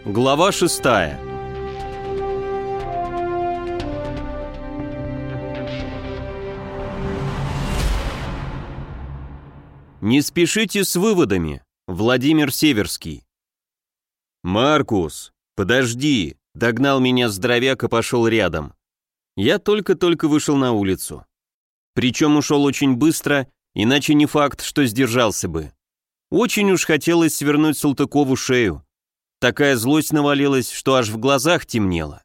Глава 6. Не спешите с выводами. Владимир Северский. «Маркус, подожди!» — догнал меня здоровяк и пошел рядом. Я только-только вышел на улицу. Причем ушел очень быстро, иначе не факт, что сдержался бы. Очень уж хотелось свернуть Салтыкову шею. Такая злость навалилась, что аж в глазах темнело.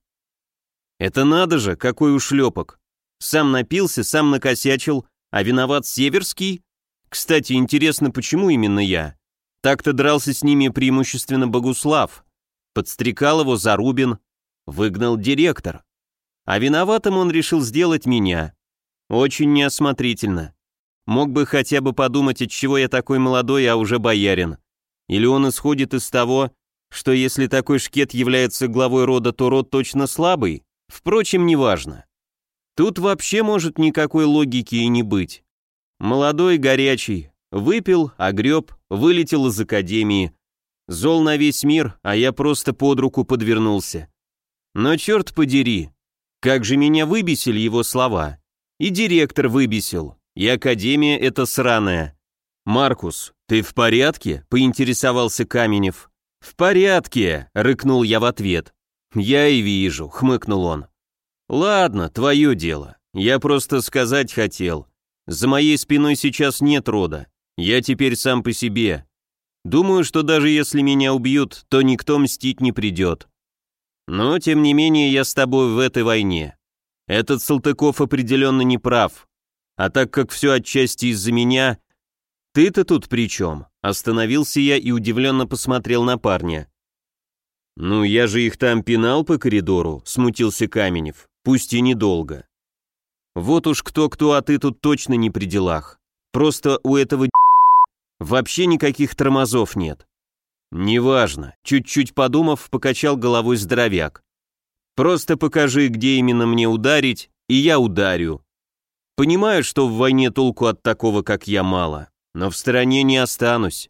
Это надо же, какой ушлепок. Сам напился, сам накосячил, а виноват Северский? Кстати, интересно, почему именно я? Так-то дрался с ними преимущественно Богуслав. Подстрекал его Зарубин, выгнал директор. А виноватым он решил сделать меня. Очень неосмотрительно. Мог бы хотя бы подумать, отчего я такой молодой, а уже боярин. Или он исходит из того, что если такой шкет является главой рода, то род точно слабый? Впрочем, неважно. Тут вообще может никакой логики и не быть. Молодой, горячий, выпил, огреб, вылетел из академии. Зол на весь мир, а я просто под руку подвернулся. Но черт подери, как же меня выбесили его слова. И директор выбесил, и академия эта сраная. «Маркус, ты в порядке?» — поинтересовался Каменев. «В порядке», — рыкнул я в ответ. «Я и вижу», — хмыкнул он. «Ладно, твое дело. Я просто сказать хотел. За моей спиной сейчас нет рода. Я теперь сам по себе. Думаю, что даже если меня убьют, то никто мстить не придет. Но, тем не менее, я с тобой в этой войне. Этот Салтыков определенно не прав. А так как все отчасти из-за меня, ты-то тут при чем?» Остановился я и удивленно посмотрел на парня. «Ну, я же их там пинал по коридору», — смутился Каменев, пусть и недолго. «Вот уж кто-кто, а ты тут точно не при делах. Просто у этого вообще никаких тормозов нет». «Неважно», — чуть-чуть подумав, покачал головой здоровяк. «Просто покажи, где именно мне ударить, и я ударю. Понимаю, что в войне толку от такого, как я, мало, но в стороне не останусь».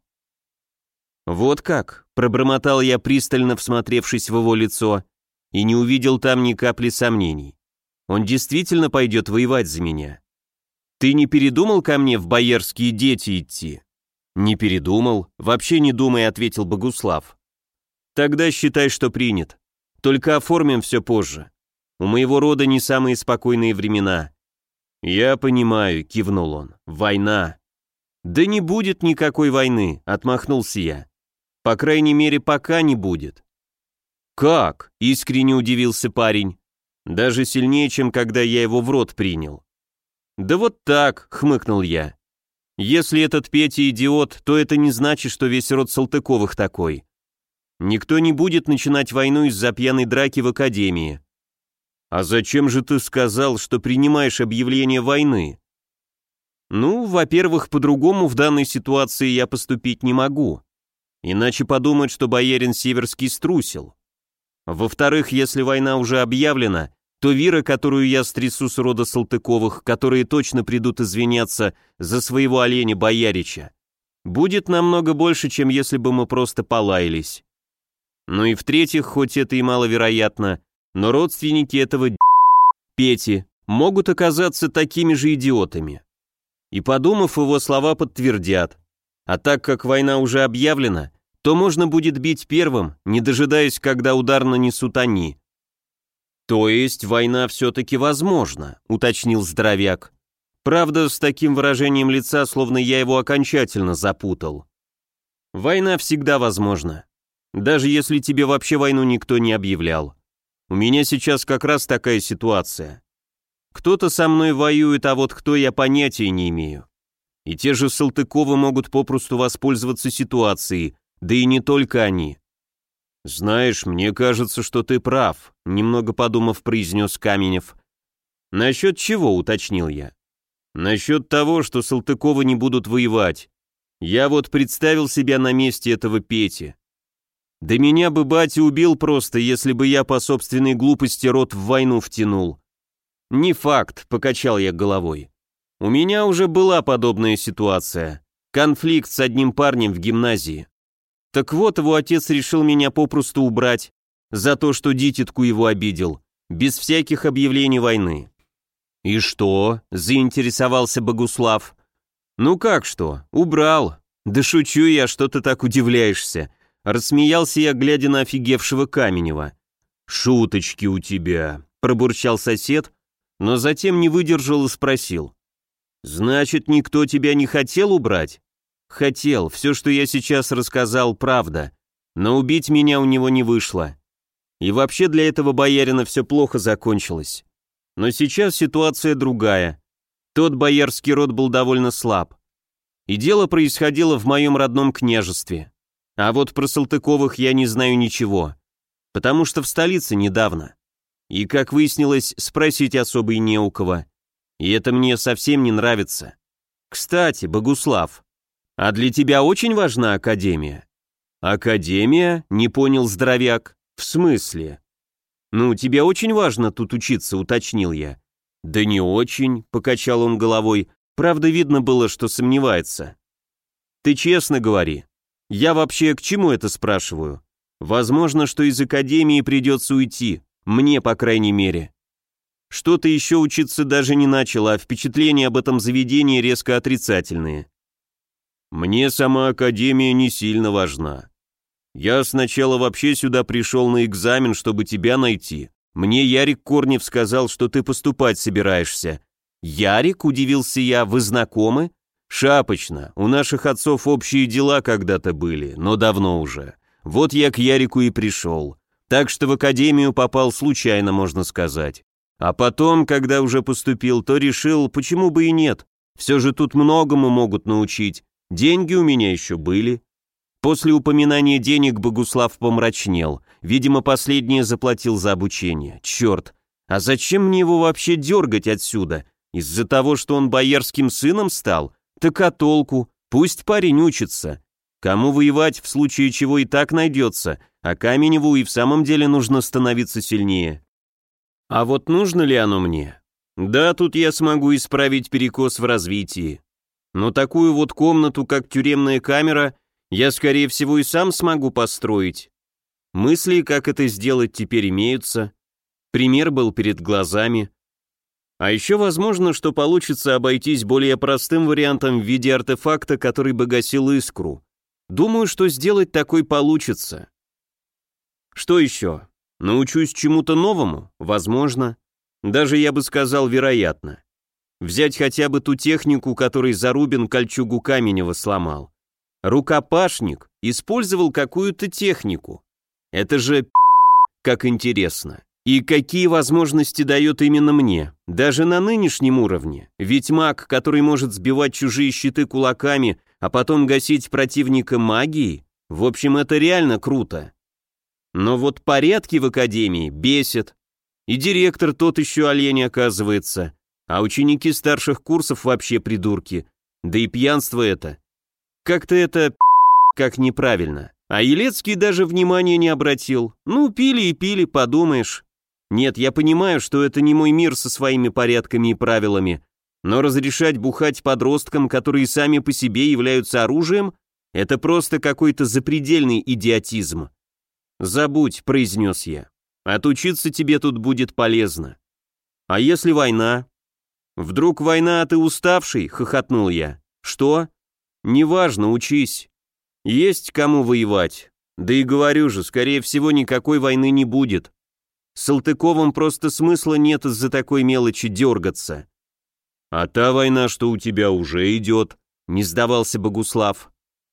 «Вот как?» — пробормотал я, пристально всмотревшись в его лицо, и не увидел там ни капли сомнений. «Он действительно пойдет воевать за меня? Ты не передумал ко мне в боярские дети идти?» «Не передумал, вообще не думай», — ответил Богуслав. «Тогда считай, что принят. Только оформим все позже. У моего рода не самые спокойные времена». «Я понимаю», — кивнул он, — «война». «Да не будет никакой войны», — отмахнулся я. «По крайней мере, пока не будет». «Как?» — искренне удивился парень. «Даже сильнее, чем когда я его в рот принял». «Да вот так», — хмыкнул я. «Если этот Петя идиот, то это не значит, что весь род Салтыковых такой. Никто не будет начинать войну из-за пьяной драки в академии». «А зачем же ты сказал, что принимаешь объявление войны?» «Ну, во-первых, по-другому в данной ситуации я поступить не могу. Иначе подумают, что боярин Северский струсил. Во-вторых, если война уже объявлена, то вира, которую я стрясу с рода Салтыковых, которые точно придут извиняться за своего оленя боярича, будет намного больше, чем если бы мы просто полаялись. Ну и в-третьих, хоть это и маловероятно, но родственники этого Пети могут оказаться такими же идиотами». И, подумав, его слова подтвердят. А так как война уже объявлена, то можно будет бить первым, не дожидаясь, когда удар нанесут они. «То есть война все-таки возможна», — уточнил здоровяк. Правда, с таким выражением лица, словно я его окончательно запутал. «Война всегда возможна. Даже если тебе вообще войну никто не объявлял. У меня сейчас как раз такая ситуация. Кто-то со мной воюет, а вот кто, я понятия не имею. И те же Салтыковы могут попросту воспользоваться ситуацией, да и не только они». «Знаешь, мне кажется, что ты прав», — немного подумав, произнес Каменев. «Насчет чего?» — уточнил я. «Насчет того, что Салтыковы не будут воевать. Я вот представил себя на месте этого Пети. Да меня бы батя убил просто, если бы я по собственной глупости род в войну втянул». «Не факт», — покачал я головой. «У меня уже была подобная ситуация. Конфликт с одним парнем в гимназии. Так вот, его отец решил меня попросту убрать за то, что дитятку его обидел, без всяких объявлений войны. «И что?» – заинтересовался Богуслав. «Ну как что? Убрал. Да шучу я, что ты так удивляешься?» Рассмеялся я, глядя на офигевшего Каменева. «Шуточки у тебя», – пробурчал сосед, но затем не выдержал и спросил. «Значит, никто тебя не хотел убрать?» «Хотел, все, что я сейчас рассказал, правда, но убить меня у него не вышло. И вообще для этого боярина все плохо закончилось. Но сейчас ситуация другая. Тот боярский род был довольно слаб. И дело происходило в моем родном княжестве. А вот про Салтыковых я не знаю ничего, потому что в столице недавно. И, как выяснилось, спросить особо и не у кого. И это мне совсем не нравится. Кстати, Богуслав, а для тебя очень важна академия?» «Академия?» — не понял здоровяк. «В смысле?» «Ну, тебе очень важно тут учиться», — уточнил я. «Да не очень», — покачал он головой. Правда, видно было, что сомневается. «Ты честно говори. Я вообще к чему это спрашиваю? Возможно, что из академии придется уйти, мне, по крайней мере. Что-то еще учиться даже не начал, а впечатления об этом заведении резко отрицательные. Мне сама академия не сильно важна. Я сначала вообще сюда пришел на экзамен, чтобы тебя найти. Мне Ярик Корнев сказал, что ты поступать собираешься». «Ярик?» – удивился я. «Вы знакомы?» «Шапочно. У наших отцов общие дела когда-то были, но давно уже. Вот я к Ярику и пришел. Так что в академию попал случайно, можно сказать. А потом, когда уже поступил, то решил, почему бы и нет. Все же тут многому могут научить. Деньги у меня еще были». После упоминания денег Богуслав помрачнел. Видимо, последнее заплатил за обучение. Черт, а зачем мне его вообще дергать отсюда? Из-за того, что он боярским сыном стал? Так а толку? Пусть парень учится. Кому воевать, в случае чего и так найдется, а Каменеву и в самом деле нужно становиться сильнее. А вот нужно ли оно мне? Да, тут я смогу исправить перекос в развитии. Но такую вот комнату, как тюремная камера, я, скорее всего, и сам смогу построить. Мысли, как это сделать, теперь имеются. Пример был перед глазами. А еще возможно, что получится обойтись более простым вариантом в виде артефакта, который бы гасил искру. Думаю, что сделать такой получится. Что еще? Научусь чему-то новому? Возможно. Даже я бы сказал, вероятно. Взять хотя бы ту технику, которой Зарубин кольчугу Каменева сломал. Рукопашник использовал какую-то технику. Это же как интересно. И какие возможности дает именно мне, даже на нынешнем уровне. Ведь маг, который может сбивать чужие щиты кулаками, а потом гасить противника магией, в общем, это реально круто. Но вот порядки в академии бесят. И директор тот еще олень оказывается, а ученики старших курсов вообще придурки. Да и пьянство это. Как-то это как неправильно. А Елецкий даже внимания не обратил. Ну, пили и пили, подумаешь. Нет, я понимаю, что это не мой мир со своими порядками и правилами, но разрешать бухать подросткам, которые сами по себе являются оружием, это просто какой-то запредельный идиотизм. «Забудь», — произнес я. «Отучиться тебе тут будет полезно». «А если война?» «Вдруг война, а ты уставший?» — хохотнул я. «Что?» «Неважно, учись. Есть кому воевать. Да и говорю же, скорее всего, никакой войны не будет. С Салтыковым просто смысла нет из-за такой мелочи дергаться». «А та война, что у тебя уже идет», — не сдавался Богуслав.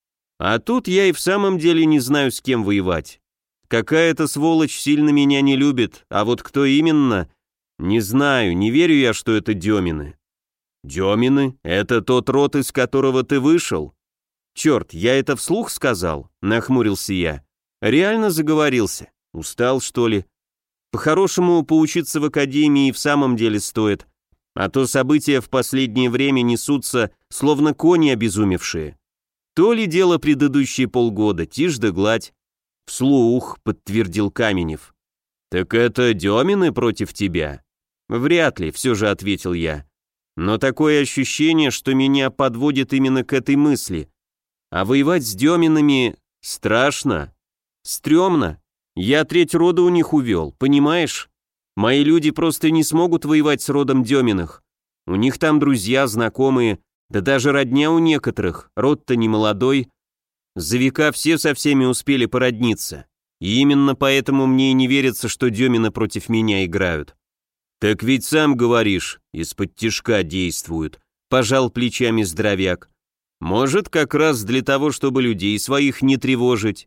«А тут я и в самом деле не знаю, с кем воевать. Какая-то сволочь сильно меня не любит, а вот кто именно, не знаю, не верю я, что это Демины». «Демины? Это тот род, из которого ты вышел?» «Черт, я это вслух сказал?» — нахмурился я. «Реально заговорился? Устал, что ли? По-хорошему, поучиться в академии в самом деле стоит, а то события в последнее время несутся, словно кони обезумевшие. То ли дело предыдущие полгода, тишь да гладь». «Вслух», — подтвердил Каменев. «Так это Демины против тебя?» «Вряд ли», — все же ответил я. «Но такое ощущение, что меня подводит именно к этой мысли. А воевать с Деминами, Страшно. Стремно. Я треть рода у них увел, понимаешь? Мои люди просто не смогут воевать с родом Деминых. У них там друзья, знакомые, да даже родня у некоторых, род-то не молодой. За века все со всеми успели породниться. И именно поэтому мне и не верится, что Демины против меня играют. Так ведь сам говоришь, из-под тишка действуют, пожал плечами здоровяк. Может, как раз для того, чтобы людей своих не тревожить.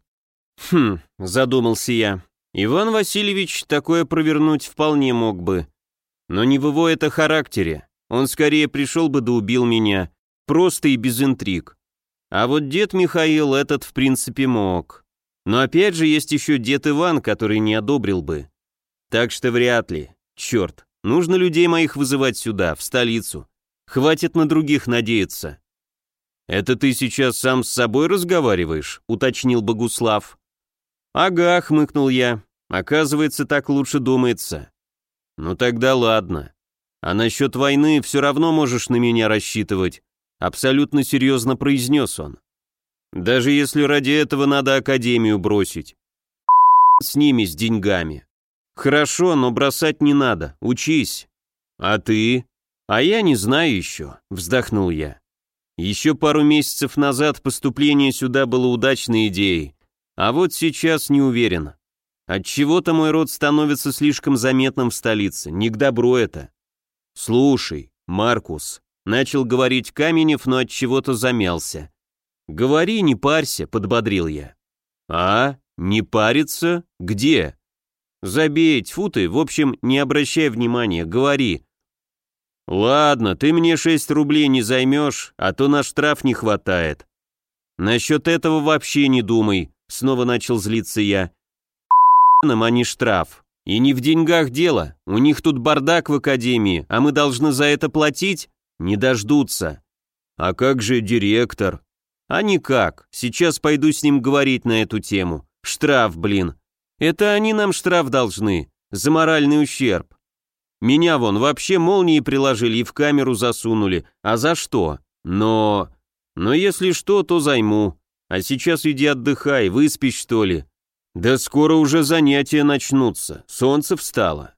Задумался я. Иван Васильевич такое провернуть вполне мог бы. Но не в его это характере. Он скорее пришел бы да убил меня, просто и без интриг. А вот дед Михаил этот в принципе мог. Но опять же есть еще дед Иван, который не одобрил бы. Так что вряд ли. Черт, нужно людей моих вызывать сюда, в столицу. Хватит на других надеяться. «Это ты сейчас сам с собой разговариваешь?» — уточнил Богуслав. «Ага», — хмыкнул я. «Оказывается, так лучше думается». «Ну тогда ладно. А насчет войны все равно можешь на меня рассчитывать», — абсолютно серьезно произнес он. «Даже если ради этого надо академию бросить. С ними, с деньгами. Хорошо, но бросать не надо, учись. А ты?» «А я не знаю еще», — вздохнул я. «Еще пару месяцев назад поступление сюда было удачной идеей, а вот сейчас не уверен. Отчего-то мой род становится слишком заметным в столице, не к добру это». «Слушай, Маркус», — начал говорить Каменев, но отчего-то замялся. «Говори, не парься», — подбодрил я. «А? Не париться? Где?» «Забей, тьфу ты, в общем, не обращай внимания, говори». «Ладно, ты мне 6 рублей не займешь, а то на штраф не хватает». «Насчет этого вообще не думай», — снова начал злиться я. «Нам, а не штраф. И не в деньгах дело, у них тут бардак в академии, а мы должны за это платить? Не дождутся». «А как же директор?» «А никак, сейчас пойду с ним говорить на эту тему. Штраф, блин. Это они нам штраф должны, за моральный ущерб. Меня вон вообще молнией приложили и в камеру засунули. А за что? Но если что, то займу. А сейчас иди отдыхай, выспись что ли. Да скоро уже занятия начнутся. Солнце встало».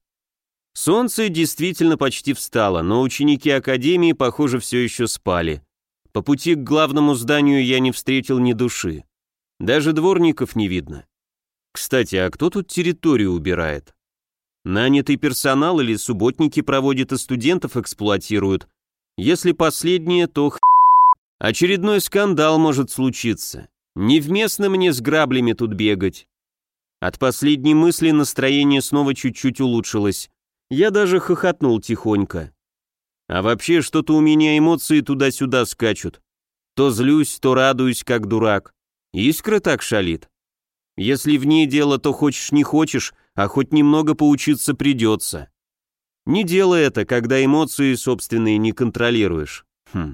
Солнце действительно почти встало, но ученики академии, похоже, все еще спали. По пути к главному зданию я не встретил ни души. Даже дворников не видно. Кстати, а кто тут территорию убирает? Нанятый персонал или субботники проводят и студентов эксплуатируют? Если последнее, то очередной скандал может случиться. Невместно мне с граблями тут бегать. От последней мысли настроение снова чуть-чуть улучшилось. Я даже хохотнул тихонько. А вообще что-то у меня эмоции туда-сюда скачут. То злюсь, то радуюсь, как дурак. Искра так шалит. Если в ней дело, то хочешь не хочешь, а хоть немного поучиться придется. Не делай это, когда эмоции собственные не контролируешь.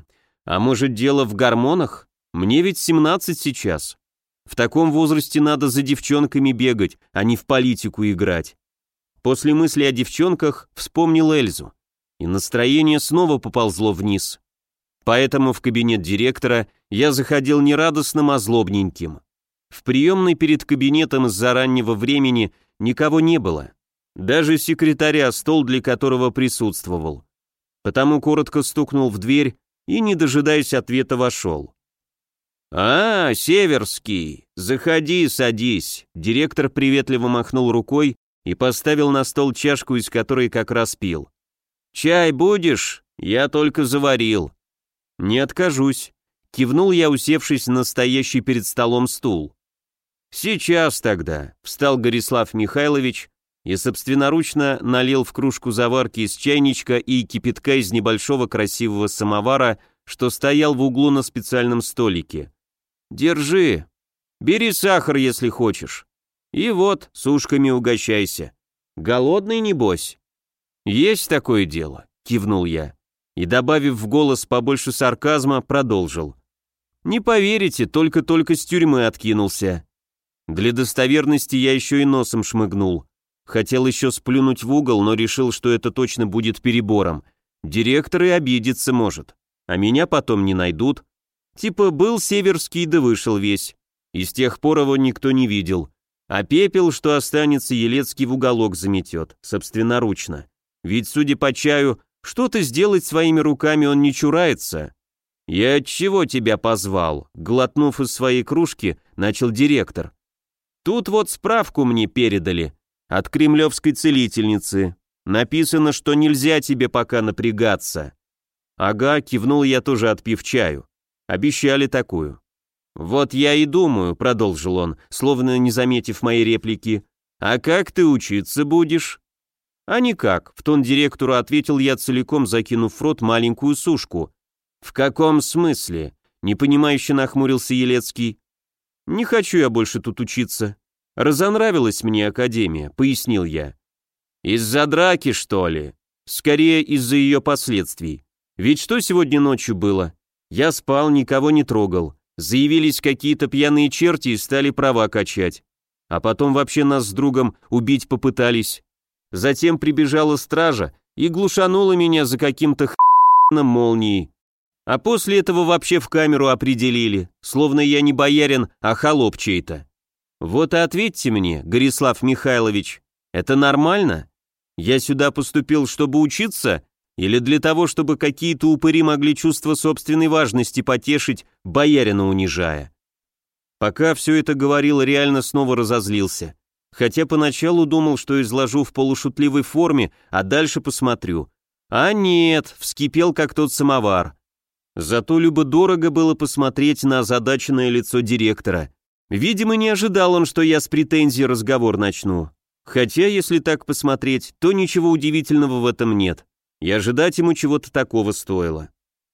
А может дело в гормонах? Мне ведь 17 сейчас. В таком возрасте надо за девчонками бегать, а не в политику играть. После мысли о девчонках вспомнил Эльзу, и настроение снова поползло вниз. Поэтому в кабинет директора я заходил не радостным, а злобненьким. В приемной перед кабинетом из-за раннего времени никого не было. Даже секретаря, стол для которого присутствовал. Потому коротко стукнул в дверь и, не дожидаясь ответа, вошел. «А, Северский, заходи, садись». Директор приветливо махнул рукой и поставил на стол чашку, из которой как раз пил. «Чай будешь? Я только заварил». «Не откажусь», — кивнул я, усевшись на стоящий перед столом стул. «Сейчас тогда», — встал Горислав Михайлович и собственноручно налил в кружку заварки из чайничка и кипятка из небольшого красивого самовара, что стоял в углу на специальном столике. «Держи. Бери сахар, если хочешь. И вот, с ушками угощайся. Голодный, небось?» «Есть такое дело», — кивнул я. И, добавив в голос побольше сарказма, продолжил. «Не поверите, только-только с тюрьмы откинулся». Для достоверности я еще и носом шмыгнул. Хотел еще сплюнуть в угол, но решил, что это точно будет перебором. Директор и обидеться может. А меня потом не найдут. Типа был Северский, да вышел весь. И с тех пор его никто не видел. А пепел, что останется, Елецкий в уголок заметет, собственноручно. Ведь, судя по чаю, что-то сделать своими руками он не чурается. «Я отчего тебя позвал?» Глотнув из своей кружки, начал директор. «Тут вот справку мне передали от кремлевской целительницы. Написано, что нельзя тебе пока напрягаться». «Ага», кивнул я, тоже отпив чаю. «Обещали такую». «Вот я и думаю», — продолжил он, словно не заметив моей реплики. «А как ты учиться будешь?» «А никак», — в тон директору ответил я, целиком закинув в рот маленькую сушку. «В каком смысле?» — непонимающе нахмурился Елецкий. «Не хочу я больше тут учиться. Разонравилась мне академия», — пояснил я. «Из-за драки, что ли?» «Скорее, из-за ее последствий. Ведь что сегодня ночью было? Я спал, никого не трогал. Заявились какие-то пьяные черти и стали права качать. А потом вообще нас с другом убить попытались. Затем прибежала стража и глушанула меня за каким-то хреном молнией. А после этого вообще в камеру определили, словно я не боярин, а холоп чей-то. Вот и ответьте мне, Горислав Михайлович, это нормально? Я сюда поступил, чтобы учиться, или для того, чтобы какие-то упыри могли чувство собственной важности потешить, боярина унижая?» Пока все это говорил, реально снова разозлился. Хотя поначалу думал, что изложу в полушутливой форме, а дальше посмотрю. А нет, вскипел как тот самовар. Зато любо-дорого было посмотреть на озадаченное лицо директора. Видимо, не ожидал он, что я с претензией разговор начну. Хотя, если так посмотреть, то ничего удивительного в этом нет. И ожидать ему чего-то такого стоило.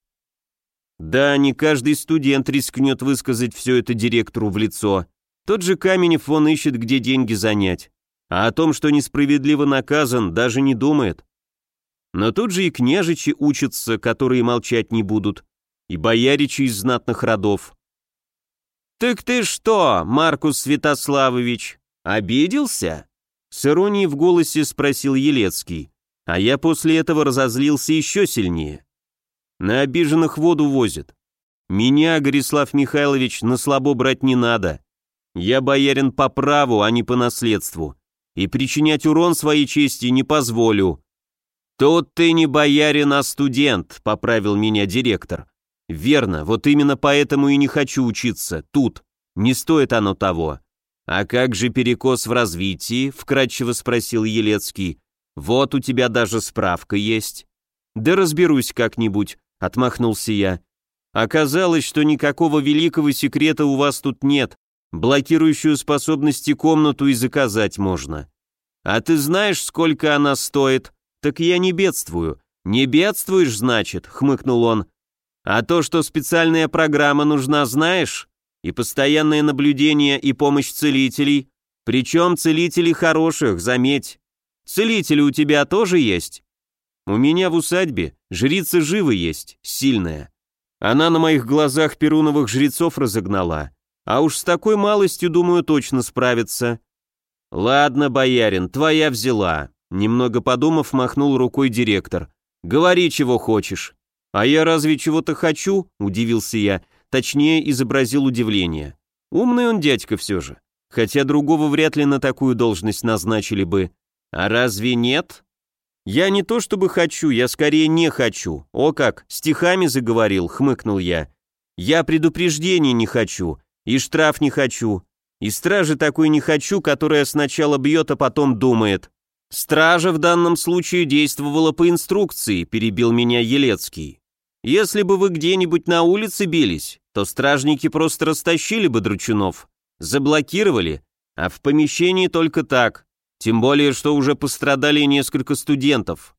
Да, не каждый студент рискнет высказать все это директору в лицо. Тот же Каменев вон ищет, где деньги занять. А о том, что несправедливо наказан, даже не думает. Но тут же и княжичи учатся, которые молчать не будут, и бояричи из знатных родов. «Так ты что, Маркус Святославович, обиделся?» С иронией в голосе спросил Елецкий, а я после этого разозлился еще сильнее. На обиженных воду возят. Меня, Горислав Михайлович, на слабо брать не надо. Я боярин по праву, а не по наследству, и причинять урон своей чести не позволю. «Тут ты не боярин, а студент», — поправил меня директор. «Верно, вот именно поэтому и не хочу учиться, тут. Не стоит оно того». «А как же перекос в развитии?» — вкратчиво спросил Елецкий. «Вот у тебя даже справка есть». «Да разберусь как-нибудь», — отмахнулся я. «Оказалось, что никакого великого секрета у вас тут нет. Блокирующую способности комнату и заказать можно». «А ты знаешь, сколько она стоит?» «Так я не бедствую». «Не бедствуешь, значит?» — хмыкнул он. «А то, что специальная программа нужна, знаешь? И постоянное наблюдение, и помощь целителей. Причем целителей хороших, заметь. Целители у тебя тоже есть?» «У меня в усадьбе жрица живы есть, сильная. Она на моих глазах перуновых жрецов разогнала. А уж с такой малостью, думаю, точно справится». «Ладно, боярин, твоя взяла». Немного подумав, махнул рукой директор. «Говори, чего хочешь». «А я разве чего-то хочу?» – удивился я, точнее изобразил удивление. Умный он дядька все же, хотя другого вряд ли на такую должность назначили бы. «А разве нет?» «Я не то чтобы хочу, я скорее не хочу. О как, стихами заговорил», – хмыкнул я. «Я предупреждений не хочу, и штраф не хочу, и стражи такой не хочу, которая сначала бьет, а потом думает». «Стража в данном случае действовала по инструкции», – перебил меня Елецкий. «Если бы вы где-нибудь на улице бились, то стражники просто растащили бы дручунов, заблокировали, а в помещении только так, тем более, что уже пострадали несколько студентов.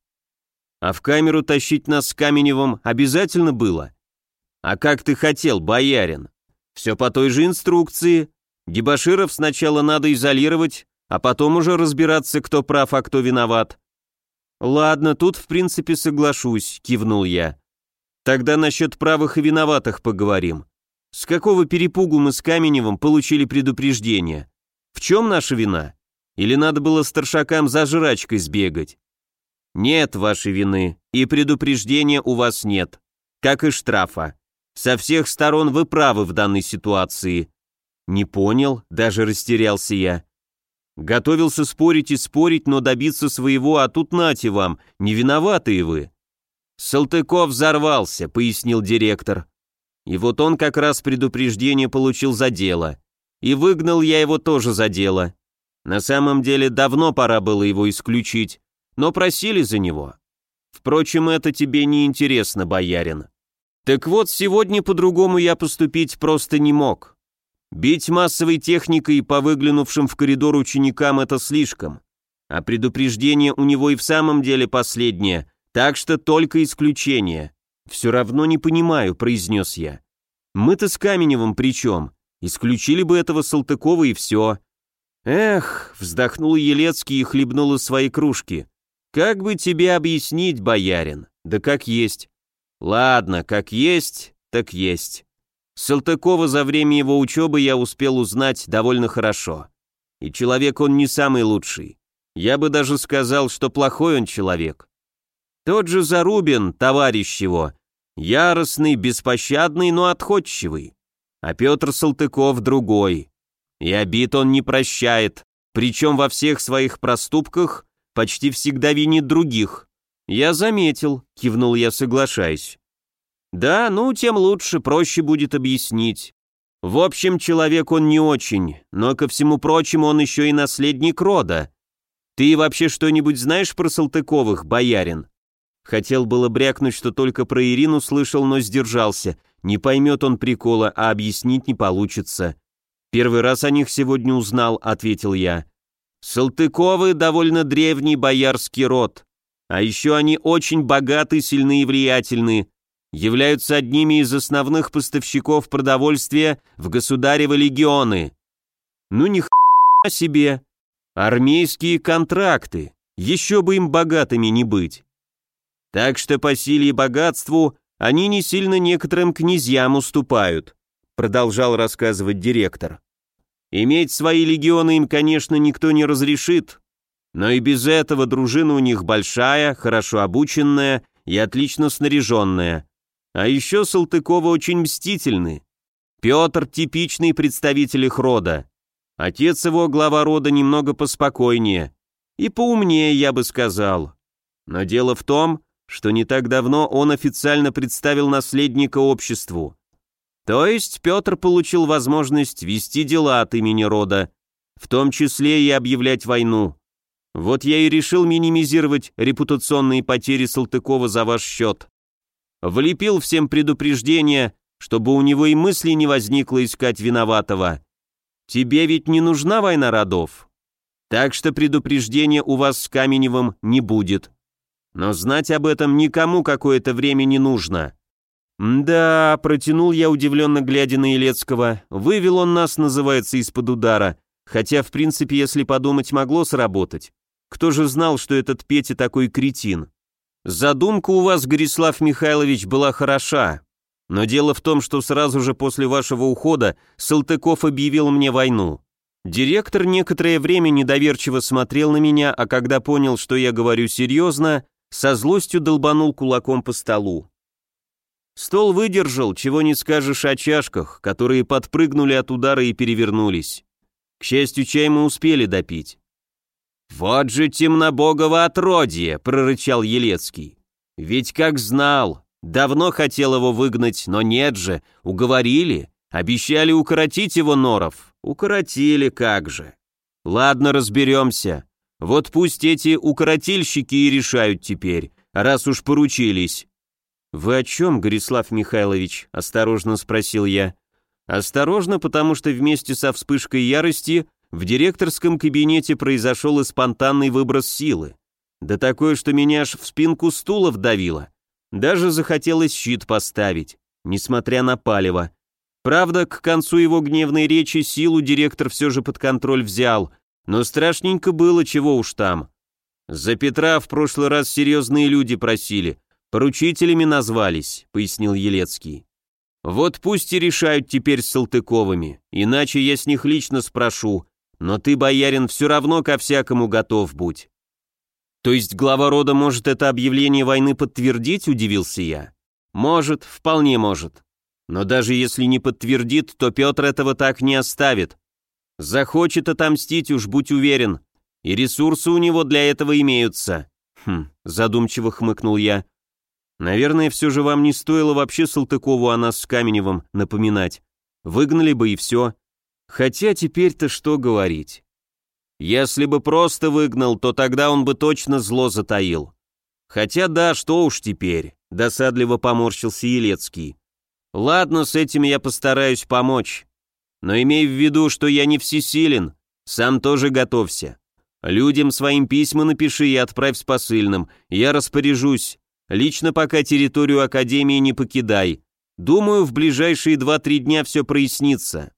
А в камеру тащить нас с Каменевым обязательно было? А как ты хотел, боярин? Все по той же инструкции. Дебоширов сначала надо изолировать, а потом уже разбираться, кто прав, а кто виноват». «Ладно, тут в принципе соглашусь», — кивнул я. «Тогда насчет правых и виноватых поговорим. С какого перепугу мы с Каменевым получили предупреждение? В чем наша вина? Или надо было старшакам за жрачкой сбегать?» «Нет вашей вины, и предупреждения у вас нет, как и штрафа. Со всех сторон вы правы в данной ситуации. Не понял, даже растерялся я. Готовился спорить и спорить, но добиться своего, а тут нате вам, не виноватые вы. Салтыков взорвался, пояснил директор. И вот он как раз предупреждение получил за дело. И выгнал я его тоже за дело. На самом деле давно пора было его исключить, но просили за него. Впрочем, это тебе не интересно, боярин. Так вот, сегодня по-другому я поступить просто не мог. Бить массовой техникой по выглянувшим в коридор ученикам — это слишком. А предупреждение у него и в самом деле последнее, так что только исключение. «Все равно не понимаю», — произнес я. «Мы-то с Каменевым при чем? Исключили бы этого Салтыкова и все». «Эх», — вздохнул Елецкий и хлебнул из своей кружки. «Как бы тебе объяснить, боярин? Да как есть». «Ладно, как есть, так есть». Салтыкова за время его учебы я успел узнать довольно хорошо. И человек он не самый лучший. Я бы даже сказал, что плохой он человек. Тот же Зарубин, товарищ его, яростный, беспощадный, но отходчивый. А Петр Салтыков другой. И обид он не прощает, причем во всех своих проступках почти всегда винит других. «Я заметил», — кивнул я, соглашаясь. «Да, ну, тем лучше, проще будет объяснить. В общем, человек он не очень, но, ко всему прочему, он еще и наследник рода. Ты вообще что-нибудь знаешь про Салтыковых, боярин?» Хотел было брякнуть, что только про Ирину слышал, но сдержался. Не поймет он прикола, а объяснить не получится. «Первый раз о них сегодня узнал», — ответил я. «Салтыковы — довольно древний боярский род. А еще они очень богаты, сильны и влиятельны. Являются одними из основных поставщиков продовольствия в государевы легионы. Ну ни хрена себе. Армейские контракты. Еще бы им богатыми не быть. Так что по силе и богатству они не сильно некоторым князьям уступают», продолжал рассказывать директор. «Иметь свои легионы им, конечно, никто не разрешит, но и без этого дружина у них большая, хорошо обученная и отлично снаряженная. А еще Салтыковы очень мстительны. Петр – типичный представитель их рода. Отец его, глава рода, немного поспокойнее. И поумнее, я бы сказал. Но дело в том, что не так давно он официально представил наследника обществу. То есть Петр получил возможность вести дела от имени рода, в том числе и объявлять войну. Вот я и решил минимизировать репутационные потери Салтыкова за ваш счет. Влепил всем предупреждение, чтобы у него и мысли не возникло искать виноватого. Тебе ведь не нужна война родов. Так что предупреждения у вас с Каменевым не будет. Но знать об этом никому какое-то время не нужно». «Да», — протянул я, удивленно глядя на Елецкого, «вывел он нас, называется, из-под удара, хотя, в принципе, если подумать, могло сработать. Кто же знал, что этот Петя такой кретин? Задумка у вас, Горислав Михайлович, была хороша, но дело в том, что сразу же после вашего ухода Салтыков объявил мне войну. Директор некоторое время недоверчиво смотрел на меня, а когда понял, что я говорю серьезно, со злостью долбанул кулаком по столу. Стол выдержал, чего не скажешь о чашках, которые подпрыгнули от удара и перевернулись. К счастью, чай мы успели допить. «Вот же темнобогово отродье!» — прорычал Елецкий. «Ведь как знал, давно хотел его выгнать, но нет же, уговорили, обещали укоротить его норов. Укоротили, как же. Ладно, разберемся. Вот пусть эти укоротильщики и решают теперь, раз уж поручились». «Вы о чем, Горислав Михайлович?» — осторожно спросил я. Осторожно, потому что вместе со вспышкой ярости в директорском кабинете произошел и спонтанный выброс силы. Да такое, что меня аж в спинку стула вдавило. Даже захотелось щит поставить, несмотря на палево. Правда, к концу его гневной речи силу директор все же под контроль взял, но страшненько было, чего уж там. «За Петра в прошлый раз серьезные люди просили, поручителями назвались», — пояснил Елецкий. «Вот пусть и решают теперь с Салтыковыми, иначе я с них лично спрошу, но ты, боярин, все равно ко всякому готов будь». «То есть глава рода может это объявление войны подтвердить?» — удивился я. «Может, вполне может. Но даже если не подтвердит, то Петр этого так не оставит. Захочет отомстить, уж будь уверен. И ресурсы у него для этого имеются. Задумчиво хмыкнул я. Наверное, все же вам не стоило вообще Салтыкову о нас с Каменевым напоминать. Выгнали бы и все. Хотя теперь-то что говорить? Если бы просто выгнал, то тогда он бы точно зло затаил. Хотя да, что уж теперь, досадливо поморщился Елецкий. Ладно, с этим я постараюсь помочь. Но имей в виду, что я не всесилен, сам тоже готовься. Людям своим письма напиши и отправь с посыльным, я распоряжусь. Лично пока территорию Академии не покидай. Думаю, в ближайшие 2-3 дня все прояснится.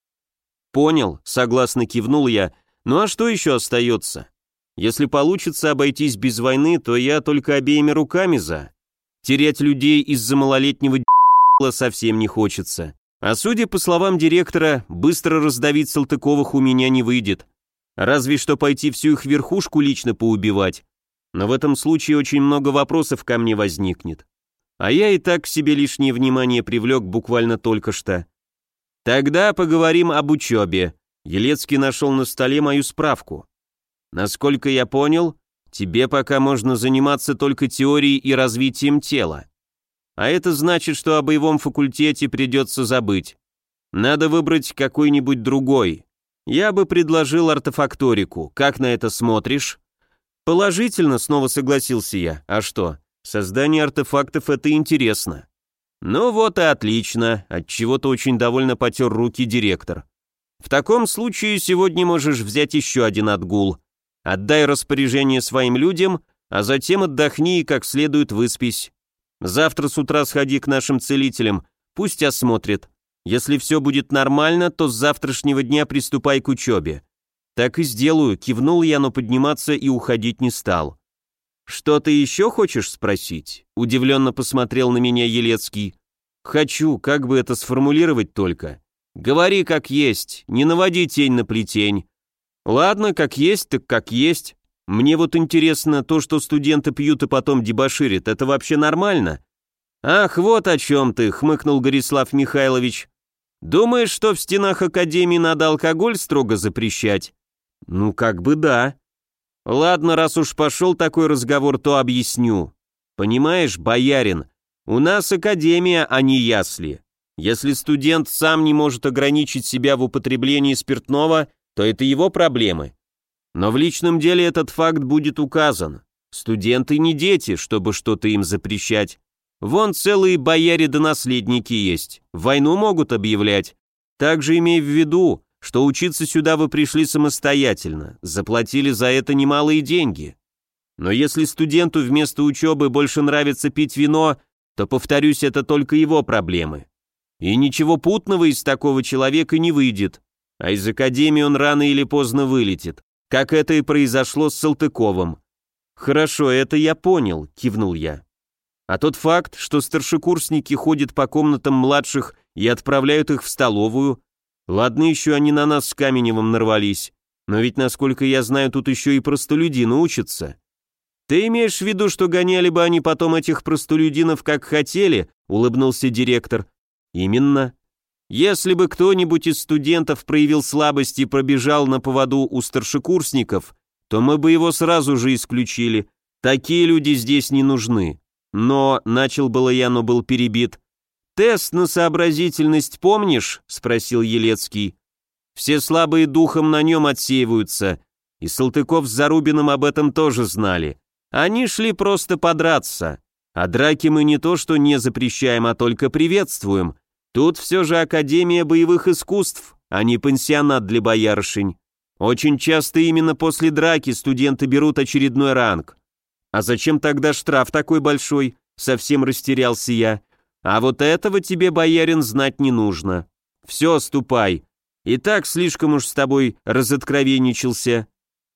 Понял, согласно кивнул я. Ну а что еще остается? Если получится обойтись без войны, то я только обеими руками за. Терять людей из-за малолетнего совсем не хочется. А судя по словам директора, быстро раздавить Салтыковых у меня не выйдет. Разве что пойти всю их верхушку лично поубивать. Но в этом случае очень много вопросов ко мне возникнет. А я и так к себе лишнее внимание привлек буквально только что. Тогда поговорим об учебе. Елецкий нашел на столе мою справку. Насколько я понял, тебе пока можно заниматься только теорией и развитием тела. А это значит, что о боевом факультете придется забыть. Надо выбрать какой-нибудь другой. Я бы предложил артефакторику. Как на это смотришь? Положительно, снова согласился я. А что? Создание артефактов — это интересно. Ну вот и отлично. Отчего-то очень довольно потер руки директор. В таком случае сегодня можешь взять еще один отгул. Отдай распоряжение своим людям, а затем отдохни и как следует выспись. Завтра с утра сходи к нашим целителям, пусть осмотрят. Если все будет нормально, то с завтрашнего дня приступай к учебе. Так и сделаю, кивнул я, но подниматься и уходить не стал. Что ты еще хочешь спросить? Удивленно посмотрел на меня Елецкий. Хочу, как бы это сформулировать только. Говори как есть, не наводи тень на плетень. Ладно, как есть, так как есть. Мне вот интересно, то, что студенты пьют и потом дебоширят, это вообще нормально? Ах, вот о чем ты, хмыкнул Горислав Михайлович. Думаешь, что в стенах Академии надо алкоголь строго запрещать? Ну, как бы да. Ладно, раз уж пошел такой разговор, то объясню. Понимаешь, боярин, у нас Академия, а не ясли. Если студент сам не может ограничить себя в употреблении спиртного, то это его проблемы. Но в личном деле этот факт будет указан. Студенты не дети, чтобы что-то им запрещать. Вон целые бояре да наследники есть. Войну могут объявлять. Также имей в виду, что учиться сюда вы пришли самостоятельно, заплатили за это немалые деньги. Но если студенту вместо учебы больше нравится пить вино, то, повторюсь, это только его проблемы. И ничего путного из такого человека не выйдет, а из академии он рано или поздно вылетит, как это и произошло с Салтыковым. «Хорошо, это я понял», — кивнул я. А тот факт, что старшекурсники ходят по комнатам младших и отправляют их в столовую, ладно еще они на нас с Каменевым нарвались, но ведь, насколько я знаю, тут еще и простолюдины учатся. Ты имеешь в виду, что гоняли бы они потом этих простолюдинов как хотели, улыбнулся директор. Именно. Если бы кто-нибудь из студентов проявил слабость и пробежал на поводу у старшекурсников, то мы бы его сразу же исключили. Такие люди здесь не нужны. Но, начал было я, но был перебит. «Тест на сообразительность помнишь?» — спросил Елецкий. «Все слабые духом на нем отсеиваются, и Салтыков с Зарубиным об этом тоже знали. Они шли просто подраться, а драки мы не то что не запрещаем, а только приветствуем. Тут все же Академия боевых искусств, а не пансионат для боярышень. Очень часто именно после драки студенты берут очередной ранг. А зачем тогда штраф такой большой?» — совсем растерялся я. «А вот этого тебе, боярин, знать не нужно. Все, ступай. И так слишком уж с тобой разоткровенничался».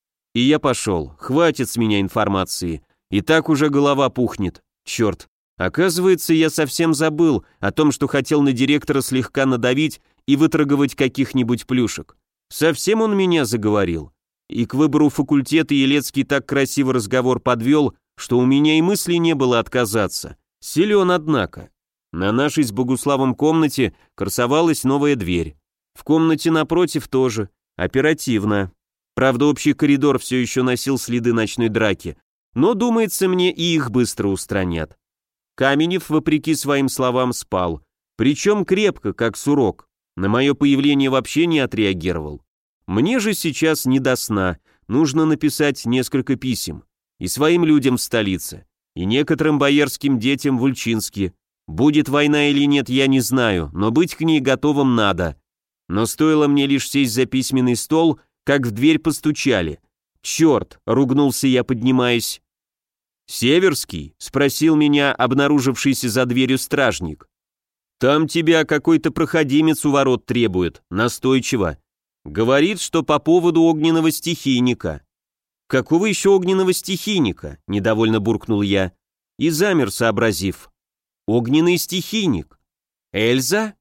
И я пошел. Хватит с меня информации. И так уже голова пухнет. Черт. Оказывается, я совсем забыл о том, что хотел на директора слегка надавить и выторговать каких-нибудь плюшек. Совсем он меня заговорил. И к выбору факультета Елецкий так красиво разговор подвел, что у меня и мысли не было отказаться. Силен, однако. На нашей с Богуславом комнате красовалась новая дверь. В комнате напротив тоже. Оперативно. Правда, общий коридор все еще носил следы ночной драки, но, думается мне, и их быстро устранят. Каменев, вопреки своим словам, спал. Причем крепко, как сурок. На мое появление вообще не отреагировал. Мне же сейчас не до сна. Нужно написать несколько писем. И своим людям в столице, и некоторым боярским детям в Ульчинске. Будет война или нет, я не знаю, но быть к ней готовым надо. Но стоило мне лишь сесть за письменный стол, как в дверь постучали. «Черт!» — ругнулся я, поднимаясь. «Северский?» — спросил меня обнаружившийся за дверью стражник. «Там тебя какой-то проходимец у ворот требует, настойчиво. Говорит, что по поводу огненного стихийника». «Какого еще огненного стихийника?» — недовольно буркнул я и замер, сообразив. «Огненный стихийник. Эльза?»